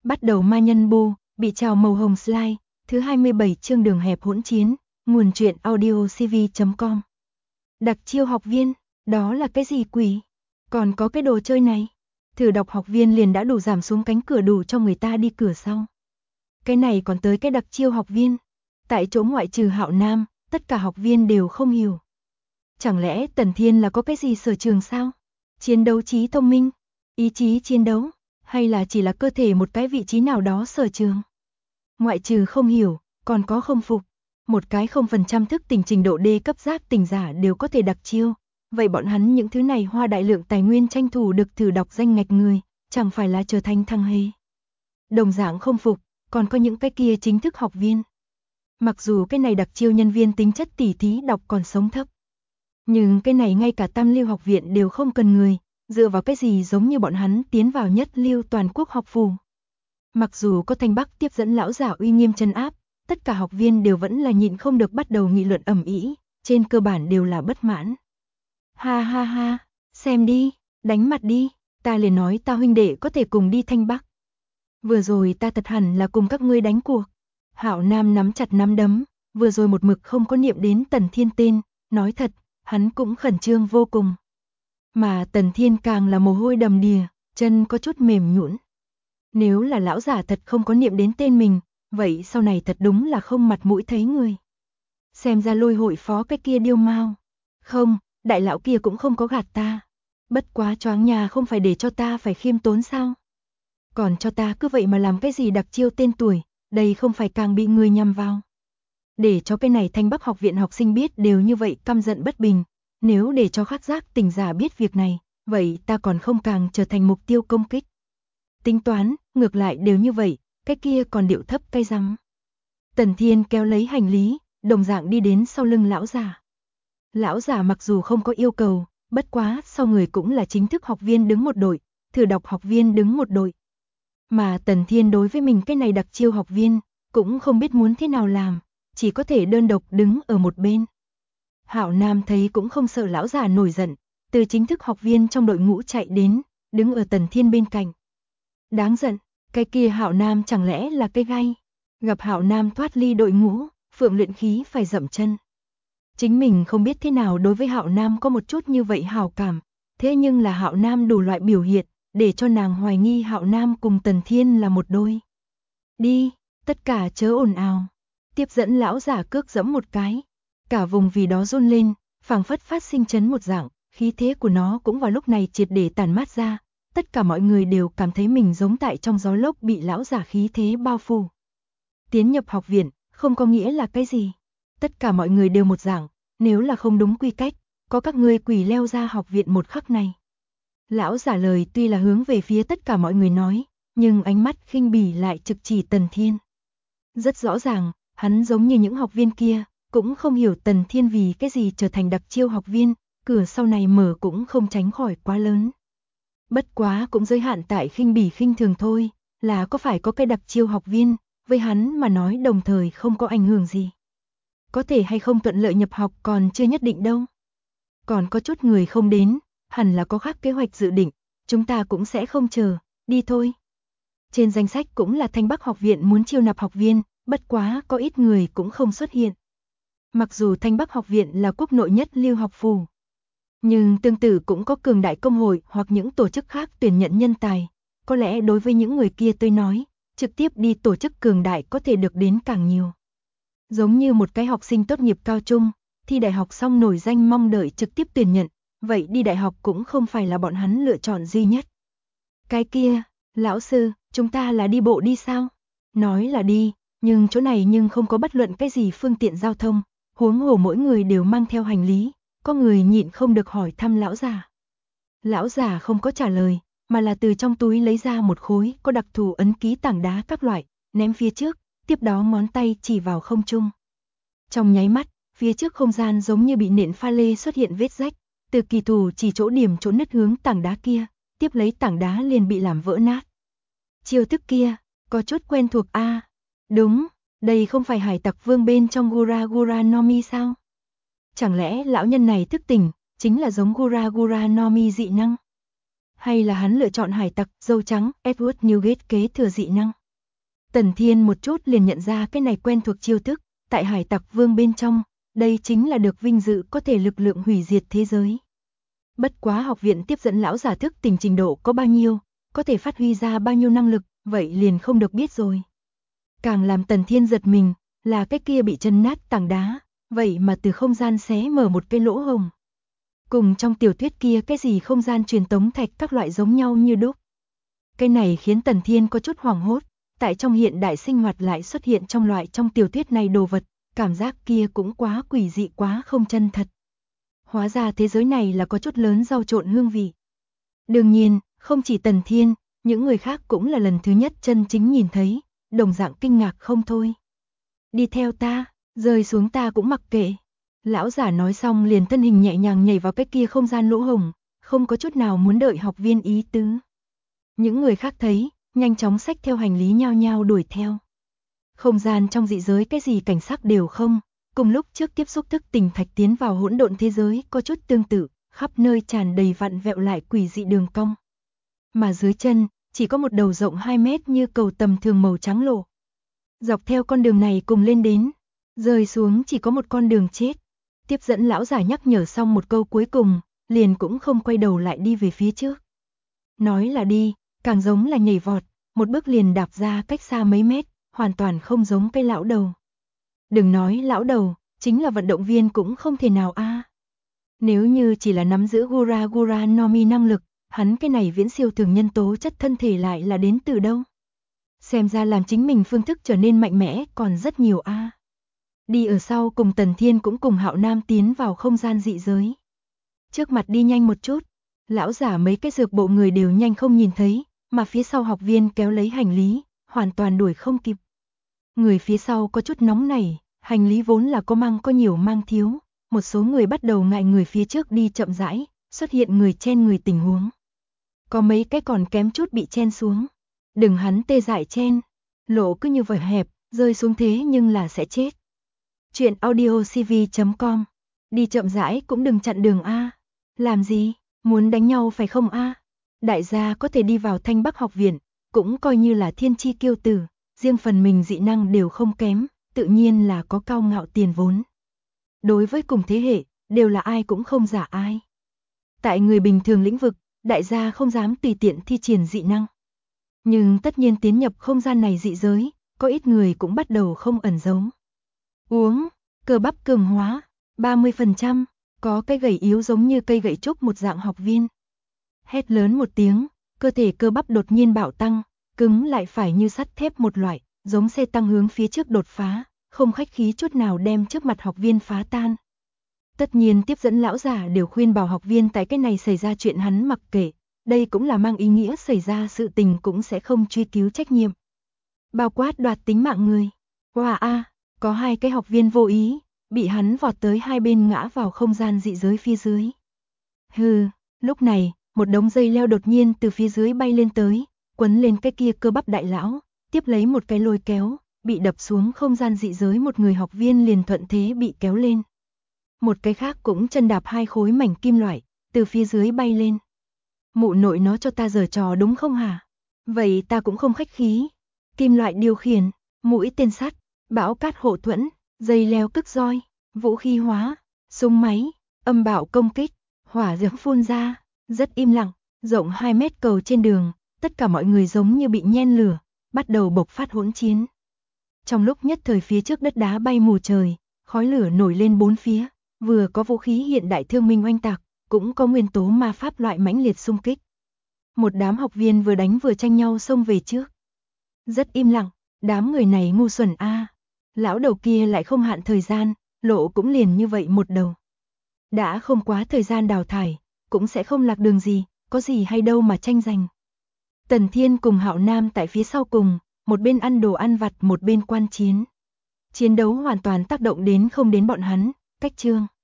Bắt đầu ma nhân bô, bị trào màu hồng slide, thứ 27 chương đường hẹp hỗn chiến, nguồn truyện audiocv.com. Đặc chiêu học viên, đó là cái gì quỷ? Còn có cái đồ chơi này? Thử đọc học viên liền đã đủ giảm xuống cánh cửa đủ cho người ta đi cửa sau. Cái này còn tới cái đặc chiêu học viên. Tại chỗ ngoại trừ Hạo Nam, tất cả học viên đều không hiểu. Chẳng lẽ Tần Thiên là có cái gì sở trường sao? Chiến đấu trí thông minh, ý chí chiến đấu, hay là chỉ là cơ thể một cái vị trí nào đó sở trường? Ngoại trừ không hiểu, còn có không phục. Một cái 0% thức tỉnh trình độ D cấp giác tỉnh giả đều có thể đặc chiêu. Vậy bọn hắn những thứ này hoa đại lượng tài nguyên tranh thủ được thử đọc danh ngạch người, chẳng phải là trở thành thằng hề. Đồng dạng không phục, còn có những cái kia chính thức học viên. Mặc dù cái này đặc chiêu nhân viên tính chất tỉ thí đọc còn sống thấp. Nhưng cái này ngay cả tam lưu học viện đều không cần người, dựa vào cái gì giống như bọn hắn tiến vào nhất lưu toàn quốc học phủ. Mặc dù có Thanh Bắc tiếp dẫn lão giả uy nghiêm trấn áp, tất cả học viên đều vẫn là nhịn không được bắt đầu nghị luận ầm ĩ, trên cơ bản đều là bất mãn. Ha ha ha, xem đi, đánh mặt đi, ta liền nói ta huynh đệ có thể cùng đi Thanh Bắc. Vừa rồi ta thật hẳn là cùng các ngươi đánh cuộc. Hạo Nam nắm chặt nắm đấm, vừa rồi một mực không có niệm đến Tần Thiên tên, nói thật, hắn cũng khẩn trương vô cùng. Mà Tần Thiên càng là mồ hôi đầm đìa, chân có chút mềm nhũn. Nếu là lão giả thật không có niệm đến tên mình, vậy sau này thật đúng là không mặt mũi thấy người. Xem ra lôi hội phó cái kia điêu mau. Không, đại lão kia cũng không có gạt ta. Bất quá choáng nhà không phải để cho ta phải khiêm tốn sao? Còn cho ta cứ vậy mà làm cái gì đặc chiêu tên tuổi, đây không phải càng bị người nhằm vào. Để cho cái này Thanh Bắc học viện học sinh biết đều như vậy căm giận bất bình. Nếu để cho khát giác tỉnh giả biết việc này, vậy ta còn không càng trở thành mục tiêu công kích. Tính toán, ngược lại đều như vậy, cái kia còn điệu thấp cay răng. Tần Thiên kéo lấy hành lý, đồng dạng đi đến sau lưng lão giả. Lão giả mặc dù không có yêu cầu, bất quá sau người cũng là chính thức học viên đứng một đội, thử đọc học viên đứng một đội. Mà Tần Thiên đối với mình cái này đặc chiêu học viên, cũng không biết muốn thế nào làm, chỉ có thể đơn độc đứng ở một bên. Hạo Nam thấy cũng không sợ lão già nổi giận, từ chính thức học viên trong đội ngũ chạy đến, đứng ở Tần Thiên bên cạnh. Đáng giận, cái kia Hạo Nam chẳng lẽ là cái gai? Gặp Hạo Nam thoát ly đội ngũ, Phượng luyện khí phải dậm chân. Chính mình không biết thế nào đối với Hạo Nam có một chút như vậy hảo cảm, thế nhưng là Hạo Nam đủ loại biểu hiện, để cho nàng hoài nghi Hạo Nam cùng Tần Thiên là một đôi. Đi, tất cả chớ ồn ào. Tiếp dẫn lão giả cước giẫm một cái, cả vùng vì đó run lên, phảng phất phát sinh chấn một dạng, khí thế của nó cũng vào lúc này triệt để tản mát ra, tất cả mọi người đều cảm thấy mình giống tại trong gió lốc bị lão giả khí thế bao phủ. Tiến nhập học viện, không có nghĩa là cái gì. Tất cả mọi người đều một dạng, nếu là không đúng quy cách, có các ngươi quỷ leo ra học viện một khắc này. Lão giả lời tuy là hướng về phía tất cả mọi người nói, nhưng ánh mắt khinh bỉ lại trực chỉ Tần Thiên. Rất rõ ràng, hắn giống như những học viên kia, cũng không hiểu Tần Thiên vì cái gì trở thành đặc chiêu học viên, cửa sau này mở cũng không tránh khỏi quá lớn. Bất quá cũng giới hạn tại khinh bỉ khinh thường thôi, là có phải có cái đặc chiêu học viên, với hắn mà nói đồng thời không có ảnh hưởng gì. Có thể hay không thuận lợi nhập học còn chưa nhất định đâu. Còn có chút người không đến, hẳn là có khác kế hoạch dự định, chúng ta cũng sẽ không chờ, đi thôi. Trên danh sách cũng là Thanh Bắc học viện muốn chiêu nạp học viên, bất quá có ít người cũng không xuất hiện. Mặc dù Thanh Bắc học viện là quốc nội nhất lưu học phủ, nhưng tương tự cũng có cường đại công hội hoặc những tổ chức khác tuyển nhận nhân tài. Có lẽ đối với những người kia tôi nói, trực tiếp đi tổ chức cường đại có thể được đến càng nhiều. Giống như một cái học sinh tốt nghiệp cao trung, thi đại học xong nổi danh mong đợi trực tiếp tuyển nhận, vậy đi đại học cũng không phải là bọn hắn lựa chọn duy nhất. Cái kia, lão sư, chúng ta là đi bộ đi sao? Nói là đi, nhưng chỗ này nhưng không có bất luận cái gì phương tiện giao thông, huống hồ mỗi người đều mang theo hành lý, có người nhịn không được hỏi thăm lão già. Lão già không có trả lời, mà là từ trong túi lấy ra một khối có đặc thù ấn ký tảng đá các loại, ném phía trước, tiếp đó ngón tay chỉ vào không trung. Trong nháy mắt, phía trước không gian giống như bị nện pha lê xuất hiện vết rách, từ kỳ thủ chỉ chỗ điểm chỗ nứt hướng tảng đá kia, tiếp lấy tảng đá liền bị làm vỡ nát. Chiêu thức kia, có chút quen thuộc a. Đúng, đây không phải hải tặc vương bên trong Gura Gura no Mi sao? Chẳng lẽ lão nhân này thức tỉnh, chính là giống Gura Gura no Mi dị năng? Hay là hắn lựa chọn hải tặc dâu trắng Edward Newgate kế thừa dị năng? Tần Thiên một chút liền nhận ra cái này quen thuộc chiêu thức, tại hải tặc vương bên trong, đây chính là được vinh dự có thể lực lượng hủy diệt thế giới. Bất quá học viện tiếp dẫn lão giả thức tỉnh trình độ có bao nhiêu, có thể phát huy ra bao nhiêu năng lực, vậy liền không được biết rồi. Càng làm Tần Thiên giật mình, là cái kia bị chân nát tảng đá, vậy mà từ không gian xé mở một cái lỗ hổng. Cùng trong tiểu thuyết kia cái gì không gian truyền tống thạch các loại giống nhau như đúc. Cái này khiến Tần Thiên có chút hoảng hốt, tại trong hiện đại sinh hoạt lại xuất hiện trong loại trong tiểu thuyết này đồ vật, cảm giác kia cũng quá quỷ dị quá không chân thật. Hóa ra thế giới này là có chút lớn rau trộn hương vị. Đương nhiên, không chỉ Tần Thiên, những người khác cũng là lần thứ nhất chân chính nhìn thấy, đồng dạng kinh ngạc không thôi. Đi theo ta, rơi xuống ta cũng mặc kệ. Lão giả nói xong liền thân hình nhẹ nhàng nhảy vào cái kia không gian lỗ hổng, không có chút nào muốn đợi học viên ý tứ. Những người khác thấy, nhanh chóng xách theo hành lý nhao nhao đuổi theo. Không gian trong dị giới cái gì cảnh sắc đều không, cùng lúc trước tiếp xúc thức tỉnh thạch tiến vào hỗn độn thế giới có chút tương tự, khắp nơi tràn đầy vặn vẹo lại quỷ dị đường cong. Mà dưới chân, chỉ có một đầu rộng 2 mét như cầu tầm thường màu trắng lộ. Dọc theo con đường này cùng lên đến, rơi xuống chỉ có một con đường chết. Tiếp dẫn lão giả nhắc nhở xong một câu cuối cùng, liền cũng không quay đầu lại đi về phía trước. Nói là đi, càng giống là nhảy vọt, một bước liền đạp ra cách xa mấy mét, hoàn toàn không giống cái lão đầu. Đừng nói lão đầu, chính là vận động viên cũng không thể nào a. Nếu như chỉ là nắm giữ Gura Gura no Mi năng lực, hắn cái này viễn siêu thường nhân tố chất thân thể lại là đến từ đâu? Xem ra làm chính mình phương thức trở nên mạnh mẽ còn rất nhiều a. Đi ở sau cùng Tần Thiên cũng cùng Hạo Nam tiến vào không gian dị giới. Trước mặt đi nhanh một chút, lão giả mấy cái dược bộ người đều nhanh không nhìn thấy, mà phía sau học viên kéo lấy hành lý, hoàn toàn đuổi không kịp. Người phía sau có chút nóng nảy, hành lý vốn là có mang có nhiều mang thiếu, một số người bắt đầu ngại người phía trước đi chậm rãi, xuất hiện người chen người tình huống. Có mấy cái còn kém chút bị chen xuống. Đừng hắn tê dại chen, lộ cứ như vậy hẹp, rơi xuống thế nhưng là sẽ chết. Chuyện audiocv.com. Đi chậm rãi cũng đừng chặn đường a. Làm gì, muốn đánh nhau phải không a? Đại gia có thể đi vào Thanh Bắc học viện, cũng coi như là thiên chi kiêu tử, riêng phần mình dị năng đều không kém, tự nhiên là có cao ngạo tiền vốn. Đối với cùng thế hệ, đều là ai cũng không giả ai. Tại người bình thường lĩnh vực, đại gia không dám tùy tiện thi triển dị năng. Nhưng tất nhiên tiến nhập không gian này dị giới, có ít người cũng bắt đầu không ẩn giấu. Uống, cơ bắp cường hóa, 30%, có cái gầy yếu giống như cây gậy trúc một dạng học viên. Hét lớn một tiếng, cơ thể cơ bắp đột nhiên bạo tăng, cứng lại phải như sắt thép một loại, giống xe tăng hướng phía trước đột phá, không khách khí chút nào đem trước mặt học viên phá tan. Tất nhiên tiếp dẫn lão giả đều khuyên bảo học viên tại cái này xảy ra chuyện hắn mặc kệ, đây cũng là mang ý nghĩa xảy ra sự tình cũng sẽ không truy cứu trách nhiệm. Bao quát đoạt tính mạng người. Wow a, có 2 cái học viên vô ý, bị hắn vọt tới hai bên ngã vào không gian dị giới phía dưới. Hừ, lúc này, một đống dây leo đột nhiên từ phía dưới bay lên tới, quấn lên cái kia cơ bắp đại lão, tiếp lấy một cái lôi kéo, bị đập xuống không gian dị giới một người học viên liền thuận thế bị kéo lên. Một cái khác cũng chân đạp 2 khối mảnh kim loại, từ phía dưới bay lên. Mụ nội nó cho ta giở trò đúng không hả? Vậy ta cũng không khách khí. Kim loại điều khiển, mũi tên sắt, bão cát hộ thuẫn, dây leo cức roi, vũ khí hóa, súng máy, âm bạo công kích, hỏa diễm phun ra, rất im lặng, rộng 2 mét cầu trên đường, tất cả mọi người giống như bị nhen lửa, bắt đầu bộc phát hỗn chiến. Trong lúc nhất thời phía trước đất đá bay mù trời, khói lửa nổi lên bốn phía, vừa có vũ khí hiện đại thương minh oanh tạc, cũng có nguyên tố ma pháp loại mãnh liệt xung kích. Một đám học viên vừa đánh vừa tranh nhau xông về trước. Rất im lặng, đám người này ngu xuẩn a. Lão đầu kia lại không hạn thời gian, lộ cũng liền như vậy một đầu. Đã không quá thời gian đào thải, cũng sẽ không lạc đường gì, có gì hay đâu mà tranh giành. Tần Thiên cùng Hạo Nam tại phía sau cùng, một bên ăn đồ ăn vặt một bên quan chiến. Chiến đấu hoàn toàn tác động đến không đến bọn hắn, cách chương.